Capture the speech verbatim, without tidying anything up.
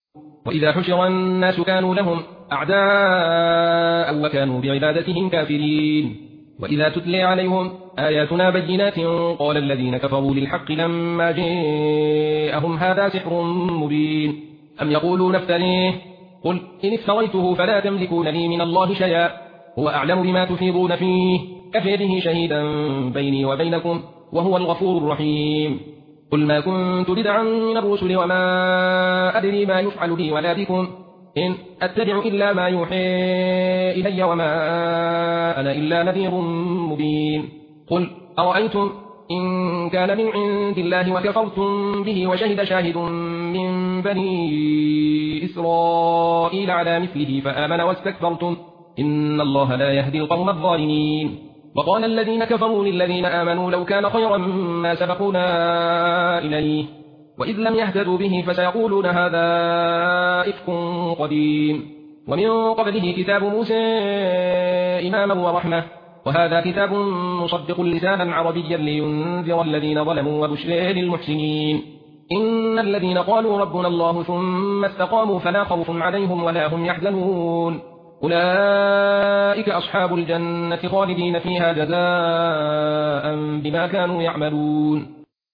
وإذا حشر الناس كانوا لهم أعداء وكانوا بعبادتهم كافرين وإذا تتلي عليهم آياتنا بينات قال الذين كفروا للحق لما جاءهم هذا سحر مبين أم يقولون افتريه قل إن افتريته فلا تملكون لي من الله شيئا هو أعلم بما تفيضون فيه كفى به شهيدا بيني وبينكم وهو الغفور الرحيم قل ما كنت بدعا من الرسل وما أدري ما يفعل بي ولا بكم إن أتبع إلا ما يوحي إلي وما أنا إلا نذير مبين قل أرأيتم إن كان من عند الله وكفرتم به وشهد شاهد من بني إسرائيل على مثله فآمن واستكبرتم إن الله لا يهدي القوم الظالمين وقال الذين كفروا للذين آمنوا لو كان خيرا ما سبقونا إليه وإذ لم يهتدوا به فسيقولون هذا إفك قديم ومن قبله كتاب موسى إماما ورحمة وهذا كتاب مصدق لسانا عربيا لينذر الذين ظلموا وبشرى للمحسنين إن الذين قالوا ربنا الله ثم استقاموا فلا خوف عليهم ولا هم يحزنون أولئك أصحاب الجنة خالدين فيها جزاء بما كانوا يعملون